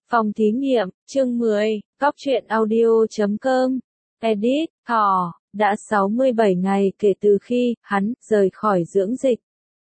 Phòng thí nghiệm, chương 10, Cóc truyện audio.com, edit, thỏ, đã 67 ngày kể từ khi hắn rời khỏi dưỡng dịch.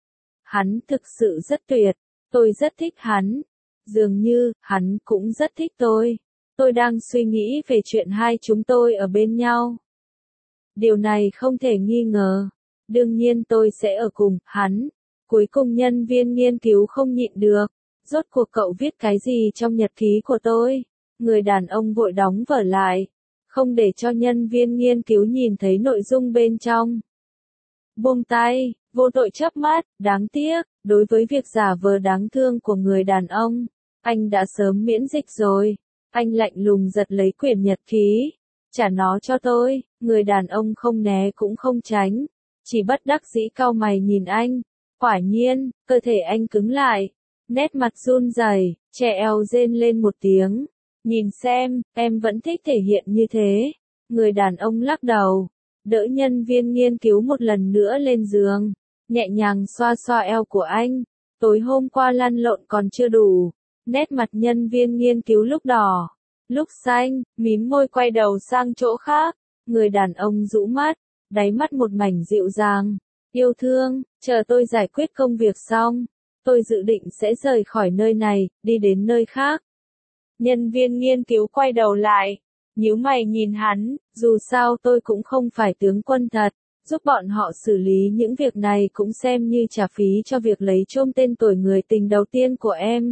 Hắn thực sự rất tuyệt, tôi rất thích hắn. Dường như, hắn cũng rất thích tôi. Tôi đang suy nghĩ về chuyện hai chúng tôi ở bên nhau. Điều này không thể nghi ngờ. Đương nhiên tôi sẽ ở cùng hắn. Cuối cùng nhân viên nghiên cứu không nhịn được. Rốt cuộc cậu viết cái gì trong nhật ký của tôi? Người đàn ông vội đóng vở lại, không để cho nhân viên nghiên cứu nhìn thấy nội dung bên trong. Buông tay, vô tội chớp mắt, đáng tiếc, đối với việc giả vờ đáng thương của người đàn ông, anh đã sớm miễn dịch rồi. Anh lạnh lùng giật lấy quyển nhật ký, trả nó cho tôi. Người đàn ông không né cũng không tránh, chỉ bất đắc dĩ cau mày nhìn anh. Quả nhiên, cơ thể anh cứng lại. Nét mặt run rẩy, trẻ eo rên lên một tiếng. Nhìn xem, em vẫn thích thể hiện như thế. Người đàn ông lắc đầu, đỡ nhân viên nghiên cứu một lần nữa lên giường, nhẹ nhàng xoa xoa eo của anh. Tối hôm qua lăn lộn còn chưa đủ. Nét mặt nhân viên nghiên cứu lúc đỏ, lúc xanh, mím môi quay đầu sang chỗ khác. Người đàn ông rũ mắt, đáy mắt một mảnh dịu dàng. Yêu thương, chờ tôi giải quyết công việc xong, tôi dự định sẽ rời khỏi nơi này, đi đến nơi khác. Nhân viên nghiên cứu quay đầu lại, nhíu mày nhìn hắn, dù sao tôi cũng không phải tướng quân thật, giúp bọn họ xử lý những việc này cũng xem như trả phí cho việc lấy chôm tên tuổi người tình đầu tiên của em.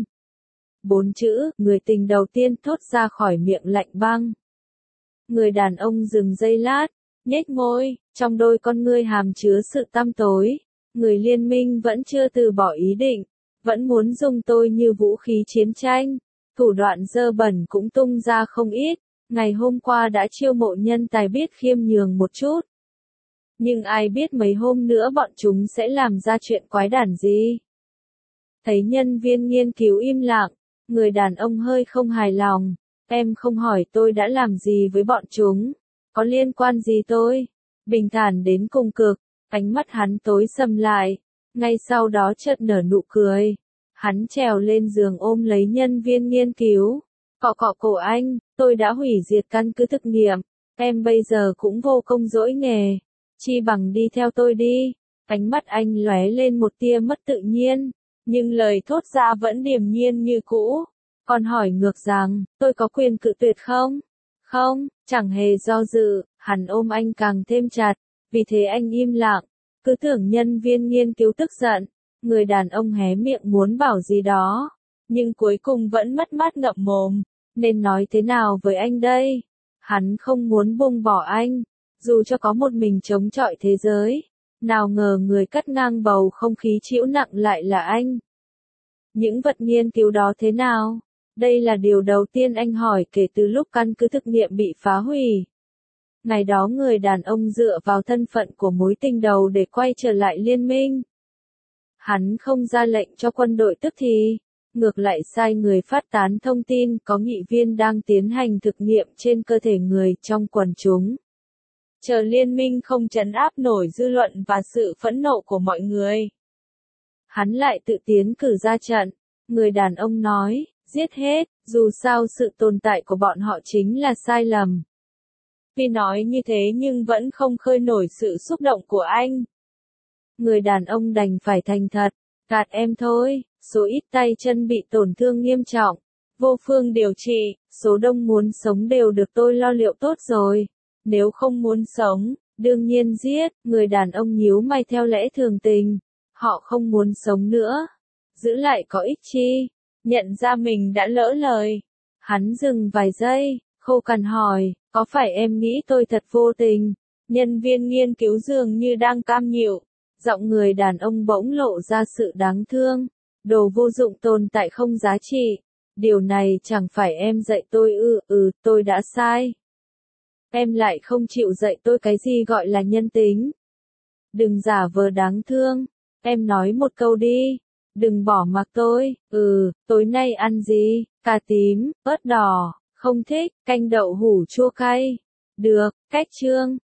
4 chữ, người tình đầu tiên thốt ra khỏi miệng lạnh băng. Người đàn ông dừng giây lát, nhếch môi, trong đôi con ngươi hàm chứa sự tăm tối. Người liên minh vẫn chưa từ bỏ ý định, vẫn muốn dùng tôi như vũ khí chiến tranh. Thủ đoạn dơ bẩn cũng tung ra không ít, ngày hôm qua đã chiêu mộ nhân tài biết khiêm nhường một chút. Nhưng ai biết mấy hôm nữa bọn chúng sẽ làm ra chuyện quái đản gì. Thấy nhân viên nghiên cứu im lặng, người đàn ông hơi không hài lòng. Em không hỏi tôi đã làm gì với bọn chúng, có liên quan gì tôi? Bình thản đến cùng cực, ánh mắt hắn tối sầm lại, ngay sau đó chợt nở nụ cười. Hắn trèo lên giường ôm lấy nhân viên nghiên cứu, cọ cọ cổ anh, tôi đã hủy diệt căn cứ thực nghiệm, em bây giờ cũng vô công dỗi nghề, chi bằng đi theo tôi đi. Ánh mắt anh lóe lên một tia mất tự nhiên, nhưng lời thốt ra vẫn điềm nhiên như cũ. Còn hỏi ngược rằng, tôi có quyền cự tuyệt không? Không, chẳng hề do dự, hắn ôm anh càng thêm chặt, vì thế anh im lặng, cứ tưởng nhân viên nghiên cứu tức giận. Người đàn ông hé miệng muốn bảo gì đó, nhưng cuối cùng vẫn mất mát ngậm mồm. Nên nói thế nào với anh đây? Hắn không muốn buông bỏ anh, dù cho có một mình chống chọi thế giới. Nào ngờ người cắt ngang bầu không khí chịu nặng lại là anh. Những vật nghiên cứu đó thế nào? Đây là điều đầu tiên anh hỏi kể từ lúc căn cứ thực nghiệm bị phá hủy. Ngày đó người đàn ông dựa vào thân phận của mối tình đầu để quay trở lại liên minh. Hắn không ra lệnh cho quân đội tức thì, ngược lại sai người phát tán thông tin có nghị viên đang tiến hành thực nghiệm trên cơ thể người trong quần chúng. Chờ liên minh không trấn áp nổi dư luận và sự phẫn nộ của mọi người. Hắn lại tự tiến cử ra trận. Người đàn ông nói, giết hết, dù sao sự tồn tại của bọn họ chính là sai lầm. Vì nói như thế nhưng vẫn không khơi nổi sự xúc động của anh. Người đàn ông đành phải thành thật, gạt em thôi, số ít tay chân bị tổn thương nghiêm trọng, vô phương điều trị, số đông muốn sống đều được tôi lo liệu tốt rồi. Nếu không muốn sống, đương nhiên giết. Người đàn ông nhíu mày theo lẽ thường tình, họ không muốn sống nữa, giữ lại có ích chi? Nhận ra mình đã lỡ lời, hắn dừng vài giây, khô cằn hỏi, có phải em nghĩ tôi thật vô tình? Nhân viên nghiên cứu dường như đang cam nhịu, giọng người đàn ông bỗng lộ ra sự đáng thương. Đồ vô dụng tồn tại không giá trị, điều này chẳng phải em dạy tôi ư? Tôi đã sai. Em lại không chịu dạy tôi cái gì gọi là nhân tính. Đừng giả vờ đáng thương, em nói một câu đi. Đừng bỏ mặc tôi. Tối nay ăn gì? Cà tím, ớt đỏ, không thích, canh đậu hủ chua cay. Được, cách chương.